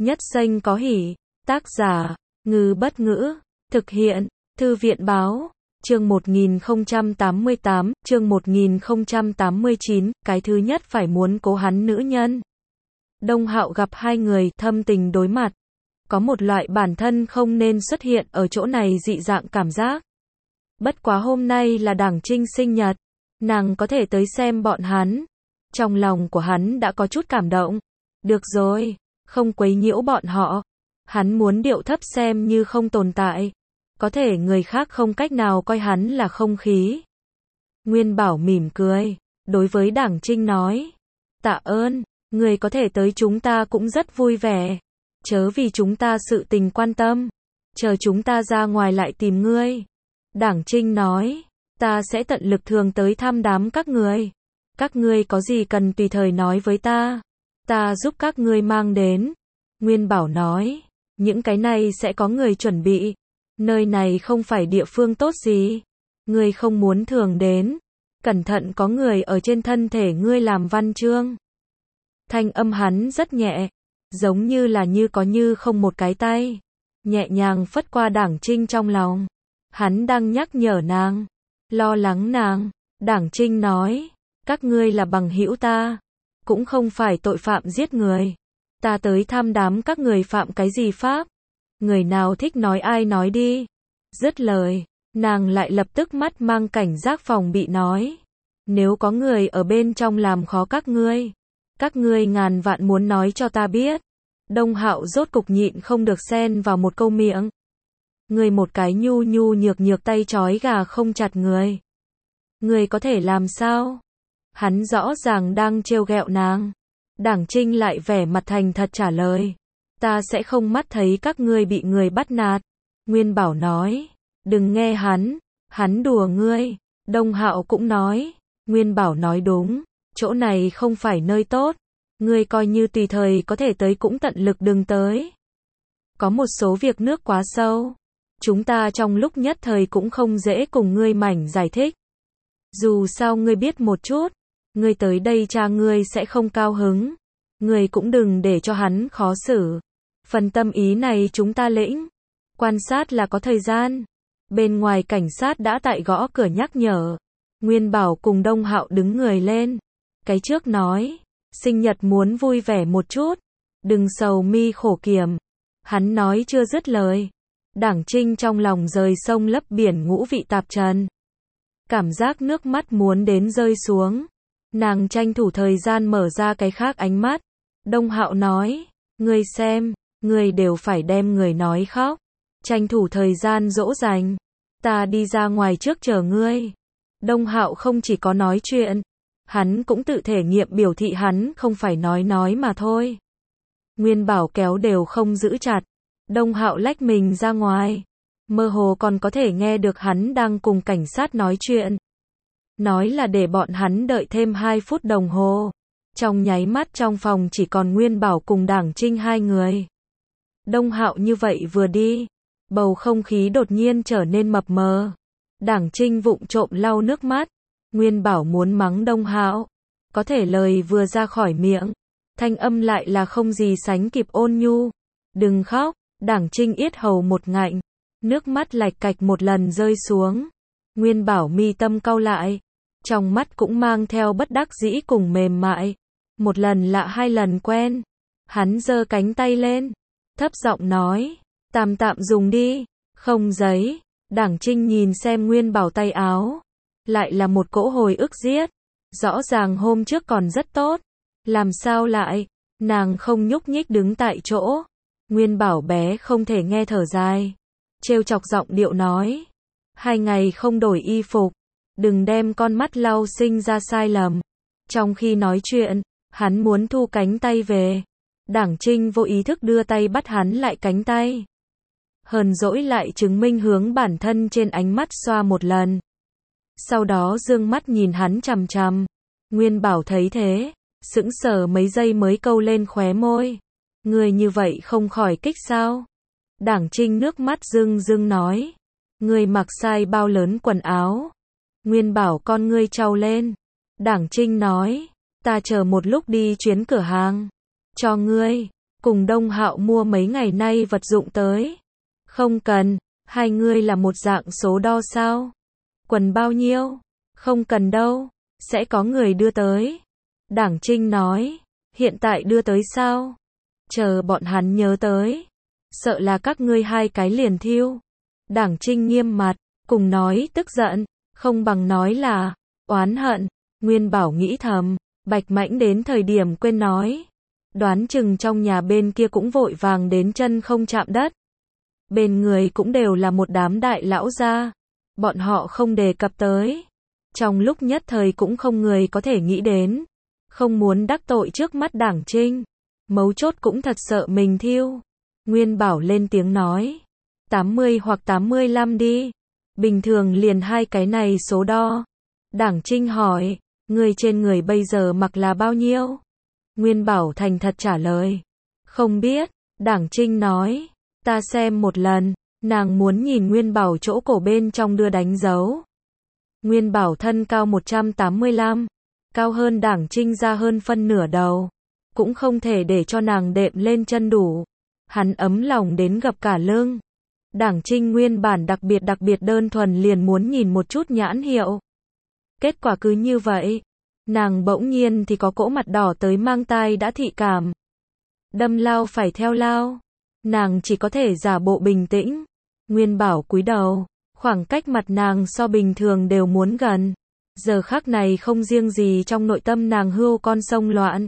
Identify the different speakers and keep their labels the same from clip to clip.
Speaker 1: Nhất xanh có hỉ. Tác giả, Ngư Bất Ngữ. Thực hiện, Thư viện Báo. Chương 1088, chương 1089, cái thứ nhất phải muốn cố hắn nữ nhân. Đông Hạo gặp hai người, thâm tình đối mặt. Có một loại bản thân không nên xuất hiện ở chỗ này dị dạng cảm giác. Bất quá hôm nay là Đảng Trinh sinh nhật, nàng có thể tới xem bọn hắn. Trong lòng của hắn đã có chút cảm động. Được rồi, không quấy nhiễu bọn họ. Hắn muốn điệu thấp xem như không tồn tại. Có thể người khác không cách nào coi hắn là không khí. Nguyên Bảo mỉm cười, đối với Đảng Trinh nói. Tạ ơn, người có thể tới chúng ta cũng rất vui vẻ. Chớ vì chúng ta sự tình quan tâm. Chờ chúng ta ra ngoài lại tìm ngươi. Đảng Trinh nói, ta sẽ tận lực thường tới thăm đám các người. Các ngươi có gì cần tùy thời nói với ta. Ta giúp các ngươi mang đến. Nguyên Bảo nói, những cái này sẽ có người chuẩn bị. Nơi này không phải địa phương tốt gì. Ngươi không muốn thường đến. Cẩn thận có người ở trên thân thể ngươi làm văn chương. Thanh âm hắn rất nhẹ. Giống như là như có như không một cái tay. Nhẹ nhàng phất qua Đảng Trinh trong lòng. Hắn đang nhắc nhở nàng. Lo lắng nàng. Đảng Trinh nói. Các ngươi là bằng hữu ta. Cũng không phải tội phạm giết người. Ta tới thăm đám các người phạm cái gì pháp. Người nào thích nói ai nói đi. Dứt lời, nàng lại lập tức mắt mang cảnh giác phòng bị nói. Nếu có người ở bên trong làm khó các ngươi ngàn vạn muốn nói cho ta biết. Đông Hạo rốt cục nhịn không được xen vào một câu miệng. Ngươi một cái nhu nhu nhược nhược tay trói gà không chặt người. Ngươi có thể làm sao? Hắn rõ ràng đang trêu ghẹo nàng. Đảng Trinh lại vẻ mặt thành thật trả lời. Ta sẽ không mắt thấy các ngươi bị người bắt nạt. Nguyên Bảo nói. Đừng nghe hắn đùa ngươi. Đông Hạo cũng nói. Nguyên Bảo nói đúng. Chỗ này không phải nơi tốt. Ngươi coi như tùy thời có thể tới cũng tận lực đừng tới. Có một số việc nước quá sâu. Chúng ta trong lúc nhất thời cũng không dễ cùng ngươi mảnh giải thích. Dù sao ngươi biết một chút. Ngươi tới đây cha ngươi sẽ không cao hứng. Ngươi cũng đừng để cho hắn khó xử. Phần tâm ý này chúng ta lĩnh. Quan sát là có thời gian. Bên ngoài cảnh sát đã tại gõ cửa nhắc nhở. Nguyên Bảo cùng Đông Hạo đứng người lên. Cái trước nói. Sinh nhật muốn vui vẻ một chút. Đừng sầu mi khổ kiểm. Hắn nói chưa dứt lời. Đảng Trinh trong lòng rời sông lấp biển ngũ vị tạp trần. Cảm giác nước mắt muốn đến rơi xuống. Nàng tranh thủ thời gian mở ra cái khác ánh mắt. Đông Hạo nói. Ngươi xem. Ngươi đều phải đem người nói khóc. Tranh thủ thời gian dỗ dành. Ta đi ra ngoài trước chờ ngươi. Đông Hạo không chỉ có nói chuyện. Hắn cũng tự thể nghiệm biểu thị hắn không phải nói mà thôi. Nguyên Bảo kéo đều không giữ chặt. Đông Hạo lách mình ra ngoài. Mơ hồ còn có thể nghe được hắn đang cùng cảnh sát nói chuyện. Nói là để bọn hắn đợi thêm 2 phút đồng hồ. Trong nháy mắt trong phòng chỉ còn Nguyên Bảo cùng Đảng Trinh hai người. Đông Hạo như vậy vừa đi. Bầu không khí đột nhiên trở nên mập mờ. Đảng Trinh vụng trộm lau nước mắt. Nguyên Bảo muốn mắng Đông Hạo. Có thể lời vừa ra khỏi miệng. Thanh âm lại là không gì sánh kịp ôn nhu. Đừng khóc. Đảng Trinh yết hầu một ngạnh. Nước mắt lạch cạch một lần rơi xuống. Nguyên Bảo mi tâm cau lại. Trong mắt cũng mang theo bất đắc dĩ cùng mềm mại. Một lần lạ hai lần quen. Hắn giơ cánh tay lên. Thấp giọng nói. Tạm dùng đi. Không giấy. Đảng Trinh nhìn xem Nguyên Bảo tay áo. Lại là một cỗ hồi ức giết. Rõ ràng hôm trước còn rất tốt. Làm sao lại. Nàng không nhúc nhích đứng tại chỗ. Nguyên Bảo bé không thể nghe thở dài. Trêu chọc giọng điệu nói. 2 ngày không đổi y phục. Đừng đem con mắt lau sinh ra sai lầm. Trong khi nói chuyện, hắn muốn thu cánh tay về. Đảng Trinh vô ý thức đưa tay bắt hắn lại cánh tay. Hờn dỗi lại chứng minh hướng bản thân trên ánh mắt xoa một lần. Sau đó dương mắt nhìn hắn chằm chằm. Nguyên Bảo thấy thế, sững sờ mấy giây mới câu lên khóe môi. Người như vậy không khỏi kích sao? Đảng Trinh nước mắt rưng rưng nói. Người mặc sai bao lớn quần áo. Nguyên Bảo con ngươi trao lên. Đảng Trinh nói. Ta chờ một lúc đi chuyến cửa hàng. Cho ngươi. cùng Đông Hạo mua mấy ngày nay vật dụng tới. Không cần, hai ngươi là một dạng số đo sao? Quần bao nhiêu? Không cần đâu, sẽ có người đưa tới. Đảng Trinh nói, hiện tại đưa tới sao? Chờ bọn hắn nhớ tới. Sợ là các ngươi hai cái liền thiêu. Đảng Trinh nghiêm mặt, cùng nói tức giận, không bằng nói là oán hận. Nguyên Bảo nghĩ thầm, Bạch Mãnh đến thời điểm quên nói. Đoán chừng trong nhà bên kia cũng vội vàng đến chân không chạm đất. Bên người cũng đều là một đám đại lão gia. Bọn họ không đề cập tới. Trong lúc nhất thời cũng không người có thể nghĩ đến. Không muốn đắc tội trước mắt Đảng Trinh. Mấu chốt cũng thật sợ mình thiêu. Nguyên Bảo lên tiếng nói. 80 hoặc 85 đi. Bình thường liền hai cái này số đo. Đảng Trinh hỏi, người trên người bây giờ mặc là bao nhiêu? Nguyên Bảo thành thật trả lời. Không biết. Đảng Trinh nói, ta xem một lần. Nàng muốn nhìn Nguyên Bảo chỗ cổ bên trong đưa đánh dấu. Nguyên Bảo thân cao 185. Cao hơn Đảng Trinh ra hơn phân nửa đầu. Cũng không thể để cho nàng đệm lên chân đủ. Hắn ấm lòng đến gập cả lưng. Đảng Trinh nguyên bản đặc biệt đơn thuần liền muốn nhìn một chút nhãn hiệu. Kết quả cứ như vậy. Nàng bỗng nhiên thì có cỗ mặt đỏ tới mang tai đã thị cảm. Đâm lao phải theo lao. Nàng chỉ có thể giả bộ bình tĩnh. Nguyên Bảo cúi đầu. Khoảng cách mặt nàng so bình thường đều muốn gần. Giờ khắc này không riêng gì trong nội tâm nàng hươu con sông loạn.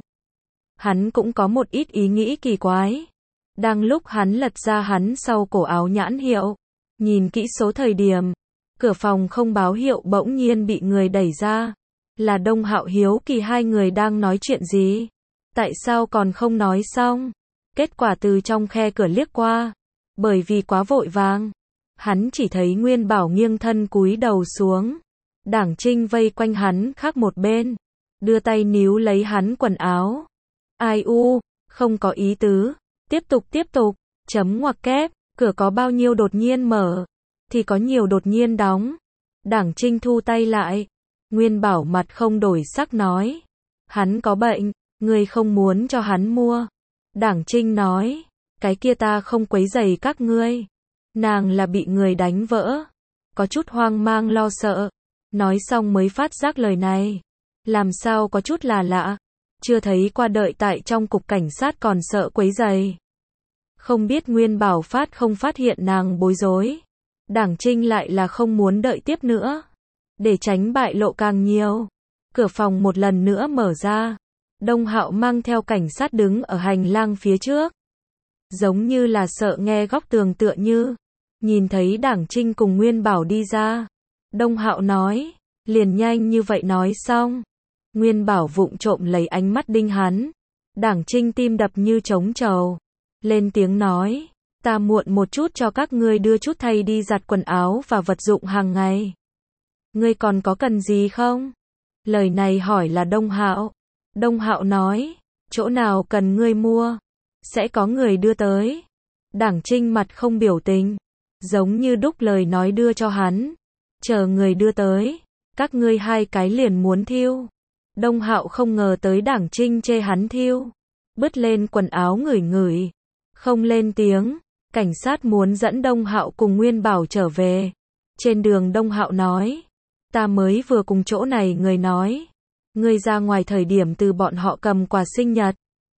Speaker 1: Hắn cũng có một ít ý nghĩ kỳ quái. Đang lúc hắn lật ra hắn sau cổ áo nhãn hiệu. Nhìn kỹ số thời điểm. Cửa phòng không báo hiệu bỗng nhiên bị người đẩy ra. Là Đông Hạo hiếu kỳ hai người đang nói chuyện gì. Tại sao còn không nói xong? Kết quả từ trong khe cửa liếc qua. Bởi vì quá vội vàng. Hắn chỉ thấy Nguyên Bảo nghiêng thân cúi đầu xuống. Đảng Trinh vây quanh hắn khác một bên. Đưa tay níu lấy hắn quần áo. Ai u, không có ý tứ. Tiếp tục, chấm ngoặc kép. Cửa có bao nhiêu đột nhiên mở. Thì có nhiều đột nhiên đóng. Đảng Trinh thu tay lại. Nguyên Bảo mặt không đổi sắc nói. Hắn có bệnh, ngươi không muốn cho hắn mua. Đảng Trinh nói. Cái kia ta không quấy rầy các ngươi. Nàng là bị người đánh vỡ. Có chút hoang mang lo sợ. Nói xong mới phát giác lời này. Làm sao có chút là lạ. Chưa thấy qua đợi tại trong cục cảnh sát còn sợ quấy rầy. Không biết Nguyên Bảo không phát hiện nàng bối rối. Đảng Trinh lại là không muốn đợi tiếp nữa. Để tránh bại lộ càng nhiều. Cửa phòng một lần nữa mở ra. Đông Hạo mang theo cảnh sát đứng ở hành lang phía trước. Giống như là sợ nghe góc tường tựa như. Nhìn thấy Đảng Trinh cùng Nguyên Bảo đi ra. Đông Hạo nói. Liền nhanh như vậy nói xong. Nguyên Bảo vụng trộm lấy ánh mắt đinh hắn. Đảng Trinh tim đập như trống trầu. Lên tiếng nói. Ta muộn một chút cho các ngươi đưa chút thay đi giặt quần áo và vật dụng hàng ngày. Ngươi còn có cần gì không? Lời này hỏi là Đông Hạo. Đông Hạo nói. Chỗ nào cần ngươi mua? Sẽ có người đưa tới. Đảng Trinh mặt không biểu tình. Giống như đúc lời nói đưa cho hắn. Chờ người đưa tới. Các ngươi hai cái liền muốn thiêu. Đông Hạo không ngờ tới Đảng Trinh chê hắn thiêu. Bứt lên quần áo ngửi ngửi. Không lên tiếng. Cảnh sát muốn dẫn Đông Hạo cùng Nguyên Bảo trở về. Trên đường Đông Hạo nói. Ta mới vừa cùng chỗ này người nói. Ngươi ra ngoài thời điểm từ bọn họ cầm quà sinh nhật.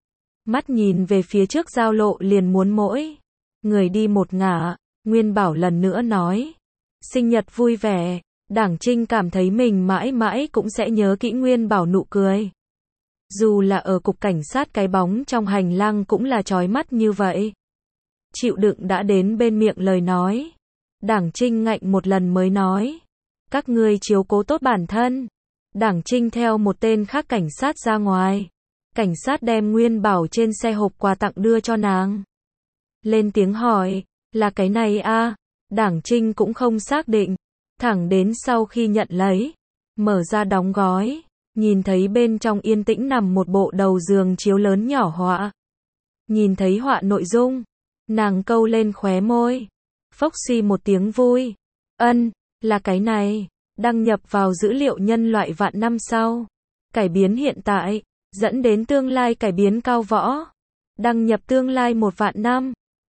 Speaker 1: Mắt nhìn về phía trước giao lộ liền muốn mỗi. Người đi một ngả. Nguyên Bảo lần nữa nói. Sinh nhật vui vẻ. Đảng Trinh cảm thấy mình mãi mãi cũng sẽ nhớ kỹ Nguyên Bảo nụ cười. Dù là ở cục cảnh sát cái bóng trong hành lang cũng là chói mắt như vậy. Chịu đựng đã đến bên miệng lời nói. Đảng Trinh ngạnh một lần mới nói. Các ngươi chiếu cố tốt bản thân. Đảng Trinh theo một tên khác cảnh sát ra ngoài. Cảnh sát đem Nguyên Bảo trên xe hộp quà tặng đưa cho nàng. Lên tiếng hỏi. Là cái này à? Đảng Trinh cũng không xác định. Thẳng đến sau khi nhận lấy. Mở ra đóng gói. Nhìn thấy bên trong yên tĩnh nằm một bộ đầu giường chiếu lớn nhỏ họa. Nhìn thấy họa nội dung. Nàng câu lên khóe môi. Phốc suy một tiếng vui. Ân, là cái này. Đăng nhập vào dữ liệu nhân loại vạn năm sau. Cải biến hiện tại. Dẫn đến tương lai cải biến cao võ. Đăng nhập tương lai 1 vạn năm.